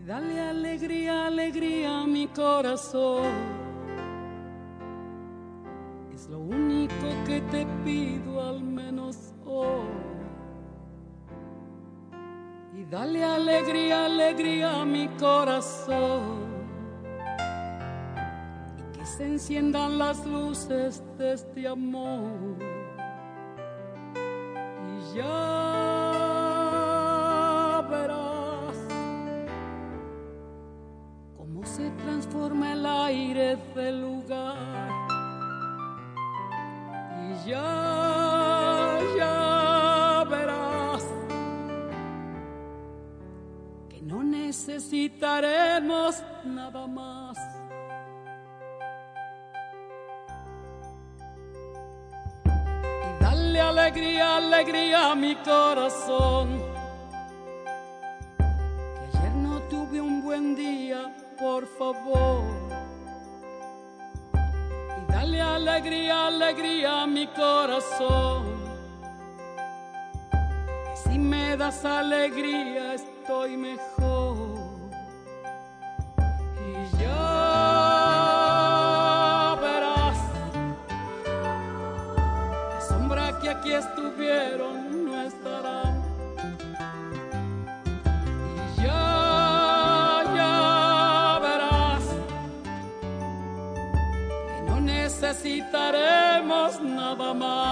Dale alegría, alegría a mi corazón. Es lo único que te pido al menos hoy. Y dale alegría, alegría a mi corazón. Y que se enciendan las luces de este amor. Y ya se transforma el aire del lugar y ya verás que no necesitaremos nada más. Y dale alegría, alegría a mi corazón, que ayer no tuve un buen día, por favor. Y dale alegría, alegría a mi corazón, que si me das alegría estoy mejor. Y ya verás, la sombra que aquí estuvieron no estará. Necesitaremos nada más.